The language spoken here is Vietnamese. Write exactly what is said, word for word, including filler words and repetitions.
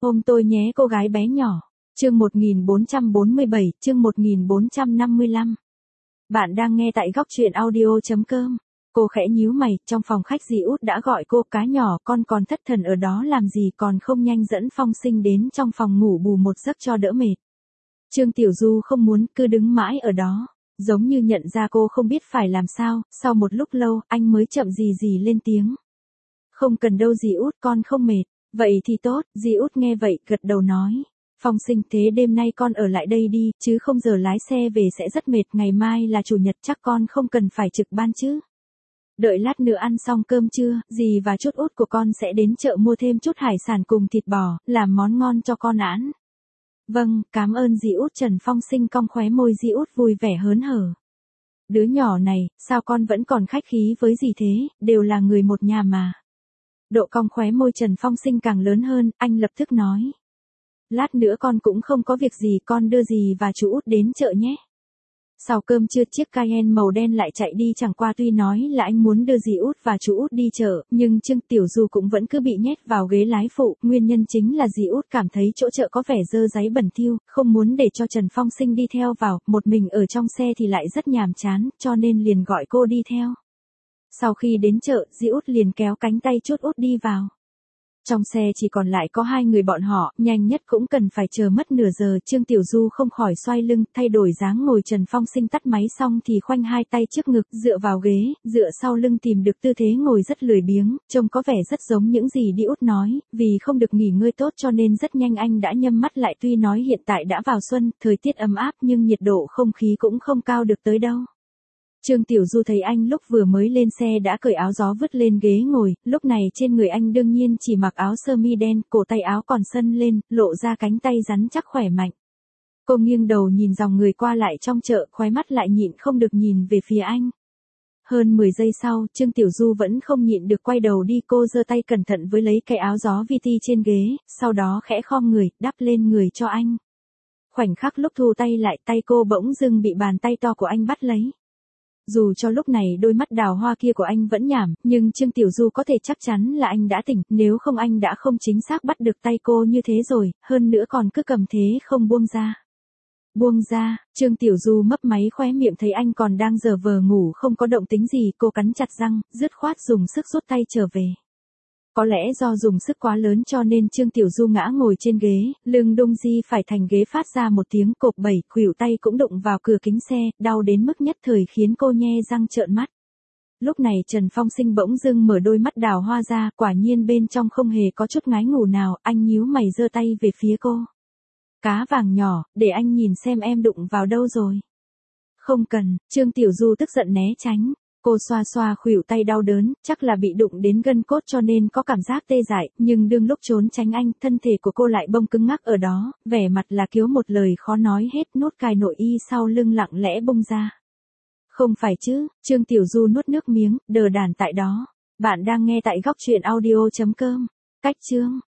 Ôm tôi nhé cô gái bé nhỏ. Chương một nghìn bốn trăm bốn mươi bảy, chương một nghìn bốn trăm năm mươi lăm. Bạn đang nghe tại góc truyện audio.com. Cô khẽ nhíu mày, trong phòng khách dì út đã gọi cô cá nhỏ, con còn thất thần ở đó làm gì, còn không nhanh dẫn Phong Sinh đến trong phòng ngủ bù một giấc cho đỡ mệt. Trương Tiểu Du không muốn, cứ đứng mãi ở đó, giống như nhận ra cô không biết phải làm sao. Sau một lúc lâu, anh mới chậm gì gì lên tiếng. Không cần đâu dì út, con không mệt. Vậy thì tốt, dì út nghe vậy, gật đầu nói. Phong Sinh, thế đêm nay con ở lại đây đi, chứ không giờ lái xe về sẽ rất mệt, ngày mai là chủ nhật chắc con không cần phải trực ban chứ. Đợi lát nữa ăn xong cơm trưa, dì và chút út của con sẽ đến chợ mua thêm chút hải sản cùng thịt bò, làm món ngon cho con ăn. Vâng, cảm ơn dì út. Trần Phong Sinh cong khóe môi, dì út vui vẻ hớn hở. Đứa nhỏ này, sao con vẫn còn khách khí với dì thế, đều là người một nhà mà. Độ cong khóe môi Trần Phong Sinh càng lớn hơn, anh lập tức nói. Lát nữa con cũng không có việc gì, con đưa dì và chú út đến chợ nhé. Sau cơm trưa chiếc Cayenne màu đen lại chạy đi, chẳng qua tuy nói là anh muốn đưa dì út và chú út đi chợ, nhưng Trương Tiểu Du cũng vẫn cứ bị nhét vào ghế lái phụ, nguyên nhân chính là dì út cảm thấy chỗ chợ có vẻ dơ dáy bẩn thỉu, không muốn để cho Trần Phong Sinh đi theo vào, một mình ở trong xe thì lại rất nhàm chán, cho nên liền gọi cô đi theo. Sau khi đến chợ, dì út liền kéo cánh tay chút út đi vào. Trong xe chỉ còn lại có hai người bọn họ, nhanh nhất cũng cần phải chờ mất nửa giờ. Trương Tiểu Du không khỏi xoay lưng, thay đổi dáng ngồi. Trần Phong Sinh tắt máy xong thì khoanh hai tay trước ngực, dựa vào ghế, dựa sau lưng tìm được tư thế ngồi rất lười biếng, trông có vẻ rất giống những gì Đi Út nói, vì không được nghỉ ngơi tốt cho nên rất nhanh anh đã nhắm mắt lại. Tuy nói hiện tại đã vào xuân, thời tiết ấm áp nhưng nhiệt độ không khí cũng không cao được tới đâu. Trương Tiểu Du thấy anh lúc vừa mới lên xe đã cởi áo gió vứt lên ghế ngồi, lúc này trên người anh đương nhiên chỉ mặc áo sơ mi đen, cổ tay áo còn xân lên, lộ ra cánh tay rắn chắc khỏe mạnh. Cô nghiêng đầu nhìn dòng người qua lại trong chợ, khóe mắt lại nhịn không được nhìn về phía anh. Hơn mười giây sau, Trương Tiểu Du vẫn không nhịn được quay đầu đi, cô giơ tay cẩn thận với lấy cái áo gió vi ti trên ghế, sau đó khẽ khom người, đắp lên người cho anh. Khoảnh khắc lúc thu tay lại, tay cô bỗng dưng bị bàn tay to của anh bắt lấy. Dù cho lúc này đôi mắt đào hoa kia của anh vẫn nhảm, nhưng Trương Tiểu Du có thể chắc chắn là anh đã tỉnh, nếu không anh đã không chính xác bắt được tay cô như thế rồi, hơn nữa còn cứ cầm thế không buông ra. Buông ra, Trương Tiểu Du mấp máy khóe miệng thấy anh còn đang giở vờ ngủ không có động tính gì, cô cắn chặt răng, dứt khoát dùng sức rút tay trở về. Có lẽ do dùng sức quá lớn cho nên Trương Tiểu Du ngã ngồi trên ghế, lưng đung di phải thành ghế phát ra một tiếng cộp bẩy, khuỷu tay cũng đụng vào cửa kính xe, đau đến mức nhất thời khiến cô nhe răng trợn mắt. Lúc này Trần Phong Sinh bỗng dưng mở đôi mắt đào hoa ra, quả nhiên bên trong không hề có chút ngái ngủ nào, anh nhíu mày giơ tay về phía cô. Cá vàng nhỏ, để anh nhìn xem em đụng vào đâu rồi. Không cần, Trương Tiểu Du tức giận né tránh. Cô xoa xoa khuỷu tay đau đớn, chắc là bị đụng đến gân cốt cho nên có cảm giác tê dại, nhưng đương lúc trốn tránh anh, thân thể của cô lại bông cứng ngắc ở đó, vẻ mặt là kiếu một lời khó nói hết, nút cài nội y sau lưng lặng lẽ bung ra. Không phải chứ, Trương Tiểu Du nuốt nước miếng, đờ đản tại đó. Bạn đang nghe tại góc truyện audio.com. Cách chương